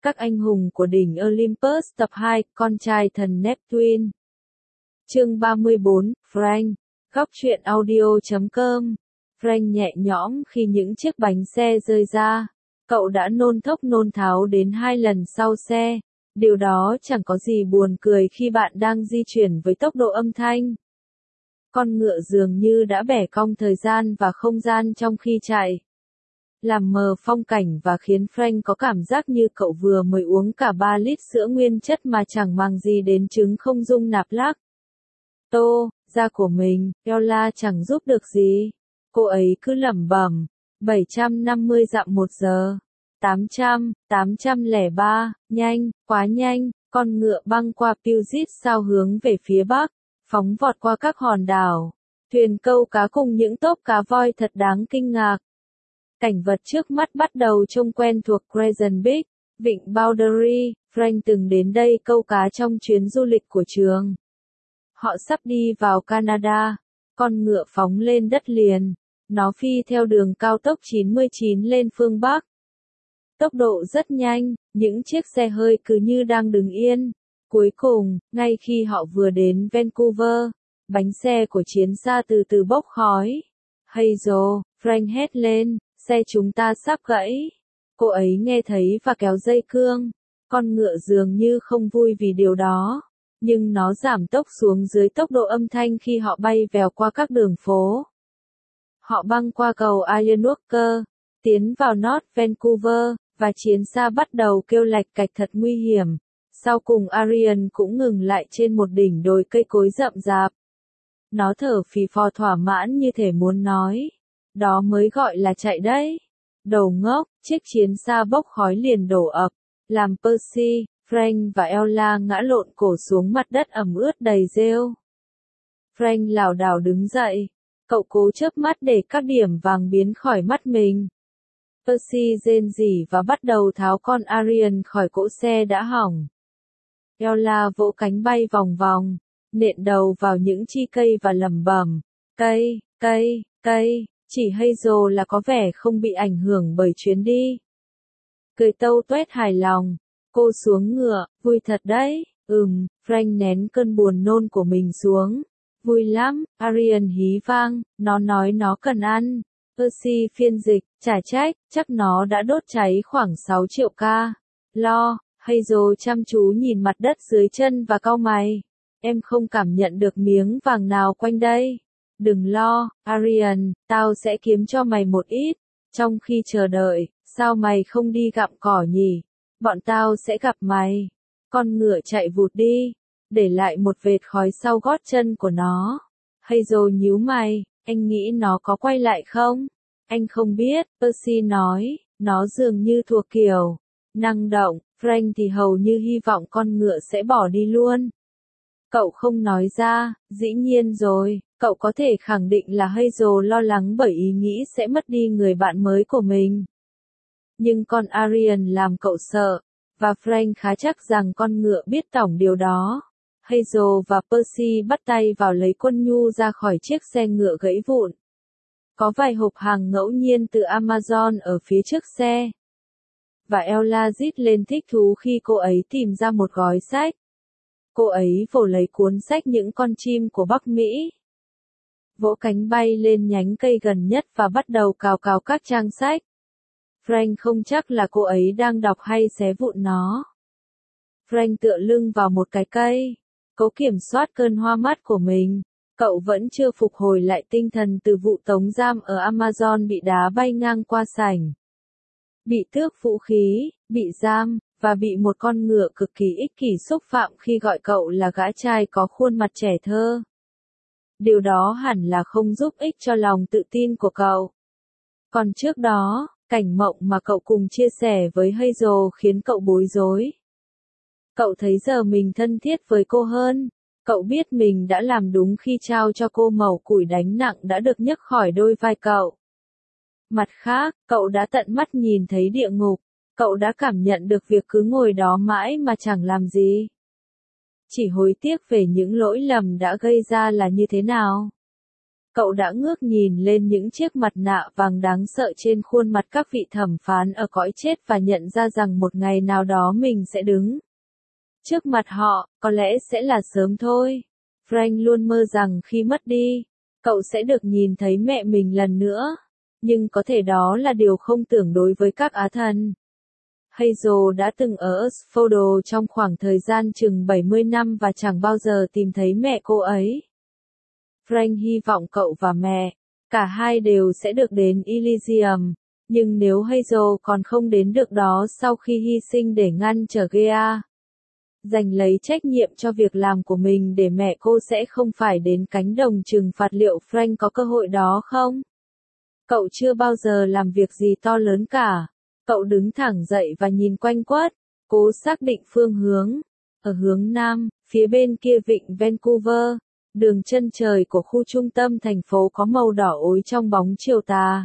Các anh hùng của đỉnh Olympus tập 2, con trai thần Neptune. Chương 34, Frank. Góc truyện audio.com. Frank nhẹ nhõm khi những chiếc bánh xe rơi ra. Cậu đã nôn thốc nôn tháo đến 2 lần sau xe. Điều đó chẳng có gì buồn cười khi bạn đang di chuyển với tốc độ âm thanh. Con ngựa dường như đã bẻ cong thời gian và không gian trong khi chạy, làm mờ phong cảnh và khiến Frank có cảm giác như cậu vừa mới uống cả 3 lít sữa nguyên chất mà chẳng màng gì đến trứng không dung nạp lắc. Da của mình, Ella chẳng giúp được gì. Cô ấy cứ lẩm bẩm, 750 dặm một giờ, 803, nhanh, quá nhanh, con ngựa băng qua Puget Sound hướng về phía bắc, phóng vọt qua các hòn đảo, thuyền câu cá cùng những tốp cá voi thật đáng kinh ngạc. Cảnh vật trước mắt bắt đầu trông quen thuộc. Crescent Beach, vịnh Boundary. Frank từng đến đây câu cá trong chuyến du lịch của trường. Họ sắp đi vào Canada. Con ngựa phóng lên đất liền. Nó phi theo đường cao tốc 99 lên phương Bắc. Tốc độ rất nhanh, những chiếc xe hơi cứ như đang đứng yên. Cuối cùng, ngay khi họ vừa đến Vancouver, bánh xe của chiến xa từ từ bốc khói. Hazel, Frank hét lên. Xe chúng ta sắp gãy. Cô ấy nghe thấy và kéo dây cương. Con ngựa dường như không vui vì điều đó. Nhưng nó giảm tốc xuống dưới tốc độ âm thanh khi họ bay vèo qua các đường phố. Họ băng qua cầu Iron Walker, tiến vào North Vancouver, và chiến xa bắt đầu kêu lạch cạch thật nguy hiểm. Sau cùng Arian cũng ngừng lại trên một đỉnh đồi cây cối rậm rạp. Nó thở phì phò thỏa mãn như thể muốn nói. Đó mới gọi là chạy đấy. Đồ ngốc, chiếc chiến xa bốc khói liền đổ ập, làm Percy, Frank và Ella ngã lộn cổ xuống mặt đất ẩm ướt đầy rêu. Frank lảo đảo đứng dậy. Cậu cố chớp mắt để các điểm vàng biến khỏi mắt mình. Percy rên rỉ và bắt đầu tháo con Arian khỏi cỗ xe đã hỏng. Ella vỗ cánh bay vòng vòng, nện đầu vào những chi cây và lẩm bẩm, cây. Chỉ Hazel là có vẻ không bị ảnh hưởng bởi chuyến đi. Cười tâu tuét hài lòng. Cô xuống ngựa, vui thật đấy. Frank nén cơn buồn nôn của mình xuống. Vui lắm, Arian hí vang, nó nói nó cần ăn. Percy phiên dịch, chả trách, chắc nó đã đốt cháy khoảng 6 triệu ca. Hazel chăm chú nhìn mặt đất dưới chân và cau mày. Em không cảm nhận được miếng vàng nào quanh đây. Đừng lo, Arian, tao sẽ kiếm cho mày một ít. Trong khi chờ đợi, sao mày không đi gặm cỏ nhỉ? Bọn tao sẽ gặp mày. Con ngựa chạy vụt đi, để lại một vệt khói sau gót chân của nó. Hazel nhíu mày, anh nghĩ nó có quay lại không? Anh không biết, Percy nói, nó dường như thuộc kiểu năng động. Frank thì hầu như hy vọng con ngựa sẽ bỏ đi luôn. Cậu không nói ra, dĩ nhiên rồi, cậu có thể khẳng định là Hazel lo lắng bởi ý nghĩ sẽ mất đi người bạn mới của mình. Nhưng con Arian làm cậu sợ, và Frank khá chắc rằng con ngựa biết tổng điều đó. Hazel và Percy bắt tay vào lấy quân nhu ra khỏi chiếc xe ngựa gãy vụn. Có vài hộp hàng ngẫu nhiên từ Amazon ở phía trước xe. Và Ella rít lên thích thú khi cô ấy tìm ra một gói sách. Cô ấy vồ lấy cuốn sách Những con chim của Bắc Mỹ. Vỗ cánh bay lên nhánh cây gần nhất và bắt đầu cào cào các trang sách. Frank không chắc là cô ấy đang đọc hay xé vụn nó. Frank tựa lưng vào một cái cây, cố kiểm soát cơn hoa mắt của mình. Cậu vẫn chưa phục hồi lại tinh thần từ vụ tống giam ở Amazon bị đá bay ngang qua sảnh. Bị tước vũ khí, bị giam, và bị một con ngựa cực kỳ ích kỷ xúc phạm khi gọi cậu là gã trai có khuôn mặt trẻ thơ. Điều đó hẳn là không giúp ích cho lòng tự tin của cậu. Còn trước đó, cảnh mộng mà cậu cùng chia sẻ với Hazel khiến cậu bối rối. Cậu thấy giờ mình thân thiết với cô hơn. Cậu biết mình đã làm đúng khi trao cho cô mẩu củi đánh nặng đã được nhấc khỏi đôi vai cậu. Mặt khác, cậu đã tận mắt nhìn thấy địa ngục. Cậu đã cảm nhận được việc cứ ngồi đó mãi mà chẳng làm gì. Chỉ hối tiếc về những lỗi lầm đã gây ra là như thế nào. Cậu đã ngước nhìn lên những chiếc mặt nạ vàng đáng sợ trên khuôn mặt các vị thẩm phán ở cõi chết và nhận ra rằng một ngày nào đó mình sẽ đứng trước mặt họ, có lẽ sẽ là sớm thôi. Frank luôn mơ rằng khi mất đi, cậu sẽ được nhìn thấy mẹ mình lần nữa. Nhưng có thể đó là điều không tưởng đối với các Á thần. Hazel đã từng ở Oxford trong khoảng thời gian chừng 70 năm và chẳng bao giờ tìm thấy mẹ cô ấy. Frank hy vọng cậu và mẹ, cả hai đều sẽ được đến Elysium, nhưng nếu Hazel còn không đến được đó sau khi hy sinh để ngăn trở Gea, giành lấy trách nhiệm cho việc làm của mình để mẹ cô sẽ không phải đến cánh đồng trừng phạt, liệu Frank có cơ hội đó không? Cậu chưa bao giờ làm việc gì to lớn cả. Cậu đứng thẳng dậy và nhìn quanh quất, cố xác định phương hướng. Ở hướng nam, phía bên kia vịnh Vancouver, đường chân trời của khu trung tâm thành phố có màu đỏ ối trong bóng chiều tà.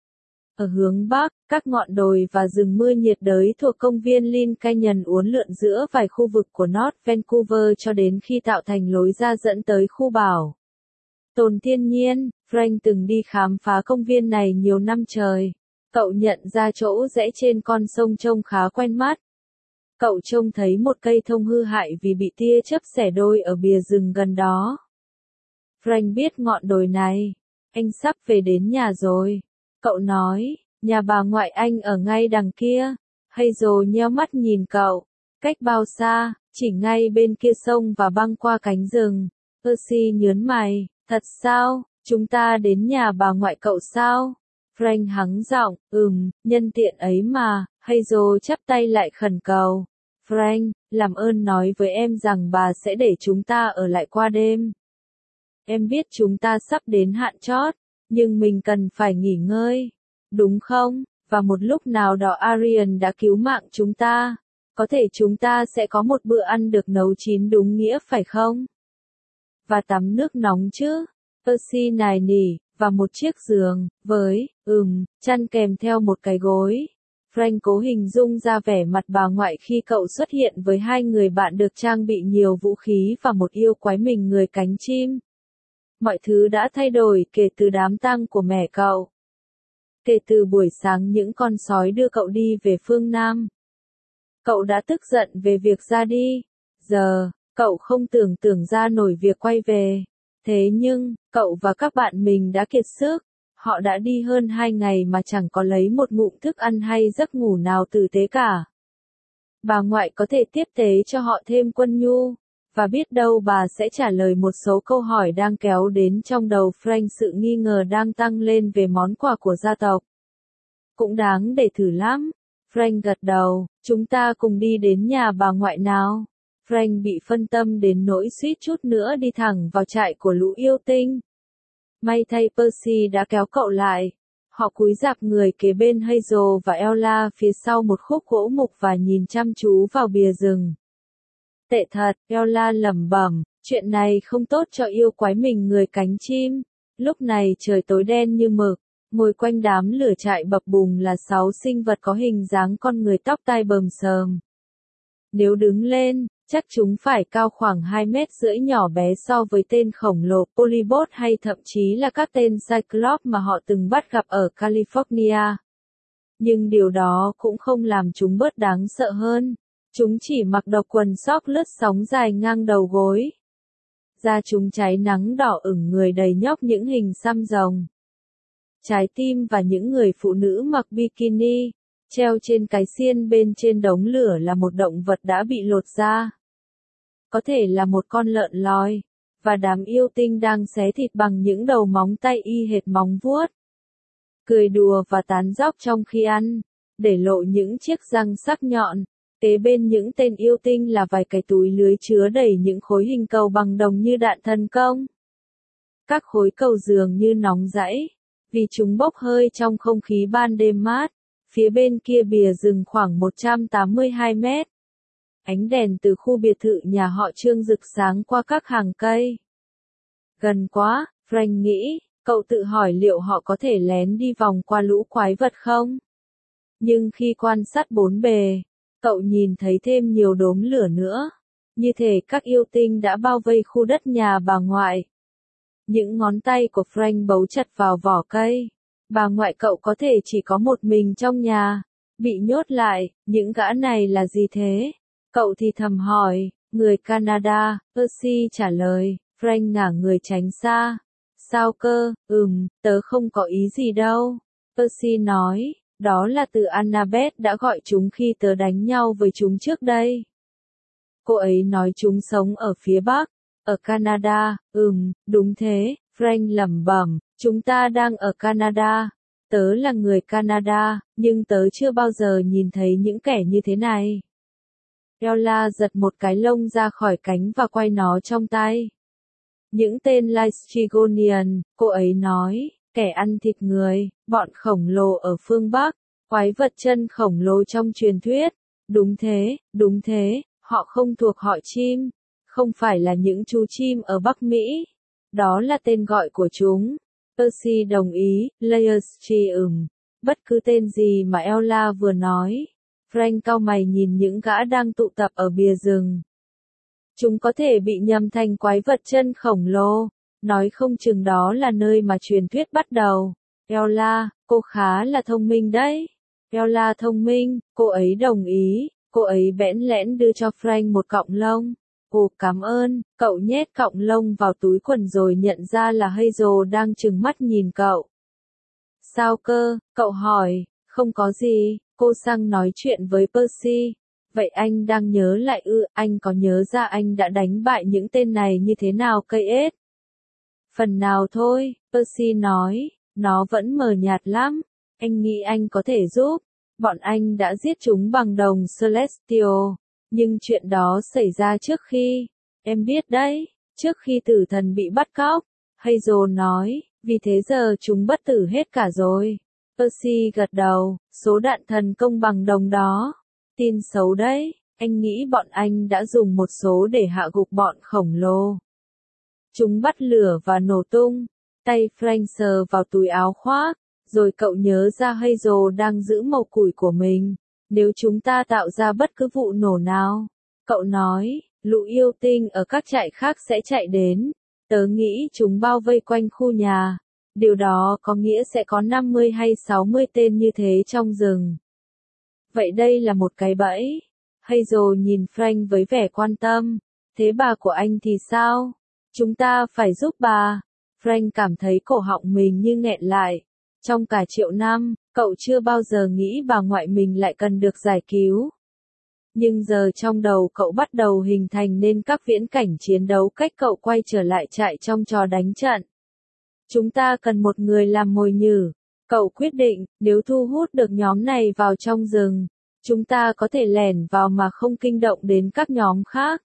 Ở hướng bắc, các ngọn đồi và rừng mưa nhiệt đới thuộc công viên Lynn Canyon uốn lượn giữa vài khu vực của North Vancouver cho đến khi tạo thành lối ra dẫn tới khu bảo tồn thiên nhiên. Frank từng đi khám phá công viên này nhiều năm trời. Cậu nhận ra chỗ rẽ trên con sông trông khá quen mắt. Cậu trông thấy một cây thông hư hại vì bị tia chớp xẻ đôi ở bìa rừng gần đó. Frank biết ngọn đồi này. Anh sắp về đến nhà rồi. Cậu nói, nhà bà ngoại anh ở ngay đằng kia. Hazel nheo mắt nhìn cậu. Cách bao xa, chỉ ngay bên kia sông và băng qua cánh rừng. Percy nhớn mày, thật sao, chúng ta đến nhà bà ngoại cậu sao? Frank hắng giọng, nhân tiện ấy mà. Hazel chắp tay lại khẩn cầu. Frank, làm ơn nói với em rằng bà sẽ để chúng ta ở lại qua đêm. Em biết chúng ta sắp đến hạn chót, nhưng mình cần phải nghỉ ngơi, đúng không? Và một lúc nào đó Arian đã cứu mạng chúng ta. Có thể chúng ta sẽ có một bữa ăn được nấu chín đúng nghĩa phải không? Và tắm nước nóng chứ? Percy nài nỉ, và một chiếc giường, với, chăn kèm theo một cái gối. Frank cố hình dung ra vẻ mặt bà ngoại khi cậu xuất hiện với hai người bạn được trang bị nhiều vũ khí và một yêu quái mình người cánh chim. Mọi thứ đã thay đổi kể từ đám tang của mẹ cậu. Kể từ buổi sáng những con sói đưa cậu đi về phương Nam. Cậu đã tức giận về việc ra đi. Giờ, cậu không tưởng tượng ra nổi việc quay về. Thế nhưng, cậu và các bạn mình đã kiệt sức. Họ đã đi hơn 2 ngày mà chẳng có lấy một ngụm thức ăn hay giấc ngủ nào tử tế cả. Bà ngoại có thể tiếp tế cho họ thêm quân nhu. Và biết đâu bà sẽ trả lời một số câu hỏi đang kéo đến trong đầu Frank, sự nghi ngờ đang tăng lên về món quà của gia tộc. Cũng đáng để thử lắm. Frank gật đầu, chúng ta cùng đi đến nhà bà ngoại nào. Frank bị phân tâm đến nỗi suýt chút nữa đi thẳng vào trại của lũ yêu tinh. May thay Percy đã kéo cậu lại. Họ cúi rạp người kế bên Hazel và Ella phía sau một khúc gỗ mục và nhìn chăm chú vào bìa rừng. Tệ thật, Ella lẩm bẩm, chuyện này không tốt cho yêu quái mình người cánh chim. Lúc này trời tối đen như mực, ngồi quanh đám lửa trại bập bùng là 6 sinh vật có hình dáng con người, tóc tai bờm sờm. Nếu đứng lên, chắc chúng phải cao khoảng 2,5 mét, nhỏ bé so với tên khổng lồ Polybot hay thậm chí là các tên Cyclops mà họ từng bắt gặp ở California. Nhưng điều đó cũng không làm chúng bớt đáng sợ hơn. Chúng chỉ mặc độc quần sóc lướt sóng dài ngang đầu gối. Da chúng cháy nắng đỏ ửng, người đầy nhóc những hình xăm rồng. Trái tim và những người phụ nữ mặc bikini. Treo trên cái xiên bên trên đống lửa là một động vật đã bị lột da. Có thể là một con lợn lòi. Và đám yêu tinh đang xé thịt bằng những đầu móng tay y hệt móng vuốt. Cười đùa và tán dóc trong khi ăn. Để lộ những chiếc răng sắc nhọn. Kế bên những tên yêu tinh là vài cái túi lưới chứa đầy những khối hình cầu bằng đồng như đạn thần công. Các khối cầu dường như nóng rẫy, vì chúng bốc hơi trong không khí ban đêm mát. Phía bên kia bìa rừng khoảng 182 mét. Ánh đèn từ khu biệt thự nhà họ Trương rực sáng qua các hàng cây. Gần quá, Frank nghĩ, cậu tự hỏi liệu họ có thể lén đi vòng qua lũ quái vật không? Nhưng khi quan sát bốn bề, cậu nhìn thấy thêm nhiều đốm lửa nữa. Như thể các yêu tinh đã bao vây khu đất nhà bà ngoại. Những ngón tay của Frank bấu chặt vào vỏ cây. Bà ngoại cậu có thể chỉ có một mình trong nhà. Bị nhốt lại, những gã này là gì thế? Cậu thì thầm hỏi, người Canada, Percy trả lời, Frank ngả người tránh xa. Sao cơ, tớ không có ý gì đâu. Percy nói, đó là từ Annabeth đã gọi chúng khi tớ đánh nhau với chúng trước đây. Cô ấy nói chúng sống ở phía Bắc, ở Canada, đúng thế, Frank lẩm bẩm, chúng ta đang ở Canada. Tớ là người Canada, nhưng tớ chưa bao giờ nhìn thấy những kẻ như thế này. Ella giật một cái lông ra khỏi cánh và quay nó trong tay. Những tên Lystrigonian, cô ấy nói, kẻ ăn thịt người, bọn khổng lồ ở phương Bắc, quái vật chân khổng lồ trong truyền thuyết. Đúng thế, họ không thuộc họ chim, không phải là những chú chim ở Bắc Mỹ. Đó là tên gọi của chúng. Percy đồng ý, Lystrium. Bất cứ tên gì mà Ella vừa nói. Frank cau mày nhìn những gã đang tụ tập ở bìa rừng. Chúng có thể bị nhầm thành quái vật chân khổng lồ. Nói không chừng đó là nơi mà truyền thuyết bắt đầu. Ella, cô khá là thông minh đấy. Ella thông minh, cô ấy đồng ý. Cô ấy bẽn lẽn đưa cho Frank một cọng lông. Ồ, cảm ơn, cậu nhét cọng lông vào túi quần rồi nhận ra là Hazel đang trừng mắt nhìn cậu. Sao cơ, cậu hỏi, không có gì, cô sang nói chuyện với Percy. Vậy anh đang nhớ lại anh có nhớ ra anh đã đánh bại những tên này như thế nào cây ết? Phần nào thôi, Percy nói, nó vẫn mờ nhạt lắm, anh nghĩ anh có thể giúp. Bọn anh đã giết chúng bằng đồng Celestial. Nhưng chuyện đó xảy ra trước khi, em biết đấy, trước khi tử thần bị bắt cóc. Hazel nói, vì thế giờ chúng bất tử hết cả rồi. Percy gật đầu, số đạn thần công bằng đồng đó. Tin xấu đấy, anh nghĩ bọn anh đã dùng một số để hạ gục bọn khổng lồ. Chúng bắt lửa và nổ tung. Tay Frank sờ vào túi áo khoác, rồi cậu nhớ ra Hazel đang giữ mẩu củi của mình. Nếu chúng ta tạo ra bất cứ vụ nổ nào, cậu nói, lũ yêu tinh ở các trại khác sẽ chạy đến. Tớ nghĩ chúng bao vây quanh khu nhà. Điều đó có nghĩa sẽ có 50 hay 60 tên như thế trong rừng. Vậy đây là một cái bẫy. Hazel nhìn Frank với vẻ quan tâm. Thế bà của anh thì sao? Chúng ta phải giúp bà. Frank cảm thấy cổ họng mình như nghẹn lại. Trong cả triệu năm, cậu chưa bao giờ nghĩ bà ngoại mình lại cần được giải cứu. Nhưng giờ trong đầu cậu bắt đầu hình thành nên các viễn cảnh chiến đấu cách cậu quay trở lại trại trong trò đánh trận. Chúng ta cần một người làm mồi nhử. Cậu quyết định, nếu thu hút được nhóm này vào trong rừng, chúng ta có thể lẻn vào mà không kinh động đến các nhóm khác.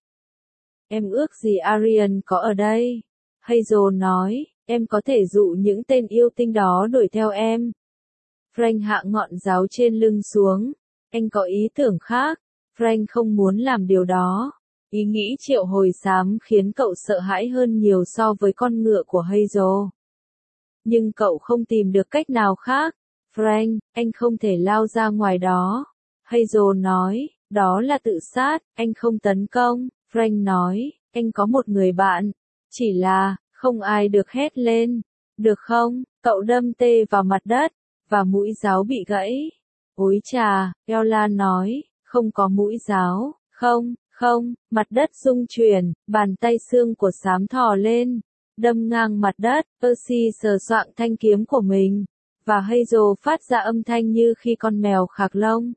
Em ước gì Arian có ở đây. Hazel nói, em có thể dụ những tên yêu tinh đó đuổi theo em. Frank hạ ngọn giáo trên lưng xuống. Anh có ý tưởng khác. Frank không muốn làm điều đó. Ý nghĩ triệu hồi xám khiến cậu sợ hãi hơn nhiều so với con ngựa của Hazel. Nhưng cậu không tìm được cách nào khác. Frank, anh không thể lao ra ngoài đó. Hazel nói, đó là tự sát, anh không tấn công. Frank nói, anh có một người bạn. Chỉ là, không ai được hét lên. Được không? Cậu đâm tê vào mặt đất, và mũi giáo bị gãy. Ôi chà, Ella nói, không có mũi giáo. Không, mặt đất rung chuyển, bàn tay xương của xám thò lên, đâm ngang mặt đất. Percy sờ soạng thanh kiếm của mình, và Hazel phát ra âm thanh như khi con mèo khạc lông.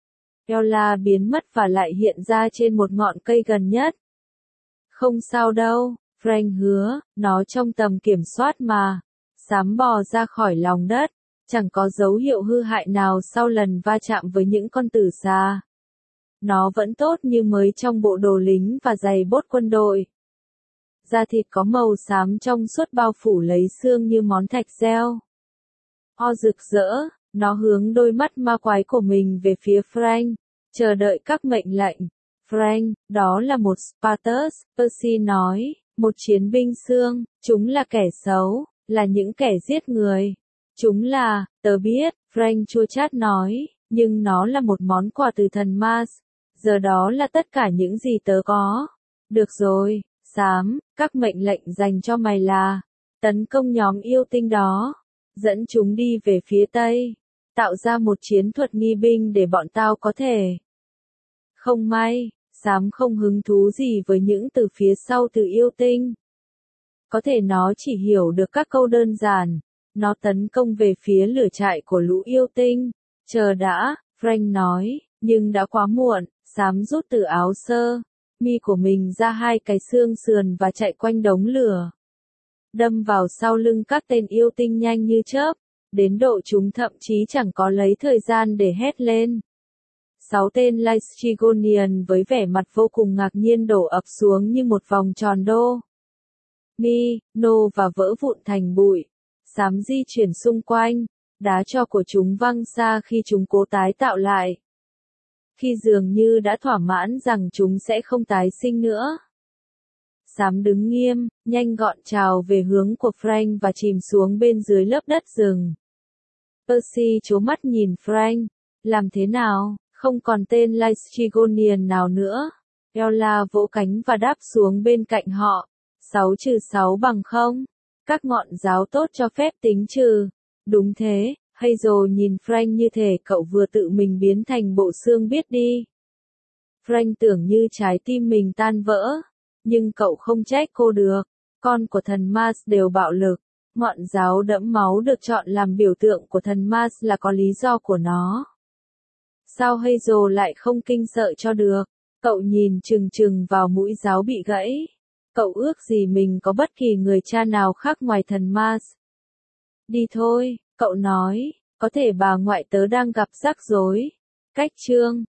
Ella biến mất và lại hiện ra trên một ngọn cây gần nhất. Không sao đâu, Frank hứa, nó trong tầm kiểm soát mà. Xám bò ra khỏi lòng đất, chẳng có dấu hiệu hư hại nào sau lần va chạm với những con tử xà. Nó vẫn tốt như mới trong bộ đồ lính và giày bốt quân đội. Da thịt có màu xám trong suốt bao phủ lấy xương như món thạch reo. Rực rỡ, nó hướng đôi mắt ma quái của mình về phía Frank, chờ đợi các mệnh lệnh. Frank, đó là một Spartus, Percy nói, một chiến binh xương, chúng là kẻ xấu, là những kẻ giết người. Chúng là, tớ biết, Frank chua chát nói, nhưng nó là một món quà từ thần Mars. Giờ đó là tất cả những gì tớ có. Được rồi, xám, các mệnh lệnh dành cho mày là, tấn công nhóm yêu tinh đó, dẫn chúng đi về phía Tây, tạo ra một chiến thuật nghi binh để bọn tao có thể. Không may, Xám không hứng thú gì với những từ phía sau từ yêu tinh. Có thể nó chỉ hiểu được các câu đơn giản. Nó tấn công về phía lửa trại của lũ yêu tinh. Chờ đã, Frank nói, nhưng đã quá muộn. Xám rút từ áo sơ mi của mình ra hai cái xương sườn và chạy quanh đống lửa, đâm vào sau lưng các tên yêu tinh nhanh như chớp, đến độ chúng thậm chí chẳng có lấy thời gian để hét lên. 6 tên Lystregonian với vẻ mặt vô cùng ngạc nhiên đổ ập xuống như một vòng tròn đô mi nô và vỡ vụn thành bụi. Xám di chuyển xung quanh, đá tro của chúng văng xa khi chúng cố tái tạo lại. Khi dường như đã thỏa mãn rằng chúng sẽ không tái sinh nữa. Xám đứng nghiêm, nhanh gọn trào về hướng của Frank và chìm xuống bên dưới lớp đất rừng. Percy trố mắt nhìn Frank. Làm thế nào, không còn tên Lystregonian nào nữa. Ella vỗ cánh và đáp xuống bên cạnh họ. 6 - 6 bằng 0. Các ngọn giáo tốt cho phép tính trừ. Đúng thế, Hazel nhìn Frank như thể cậu vừa tự mình biến thành bộ xương biết đi. Frank tưởng như trái tim mình tan vỡ. Nhưng cậu không trách cô được. Con của thần Mars đều bạo lực. Ngọn giáo đẫm máu được chọn làm biểu tượng của thần Mars là có lý do của nó. Sao Hazel lại không kinh sợ cho được? Cậu nhìn chừng chừng vào mũi giáo bị gãy. Cậu ước gì mình có bất kỳ người cha nào khác ngoài thần Mars. Đi thôi, cậu nói, có thể bà ngoại tớ đang gặp rắc rối. Cách chương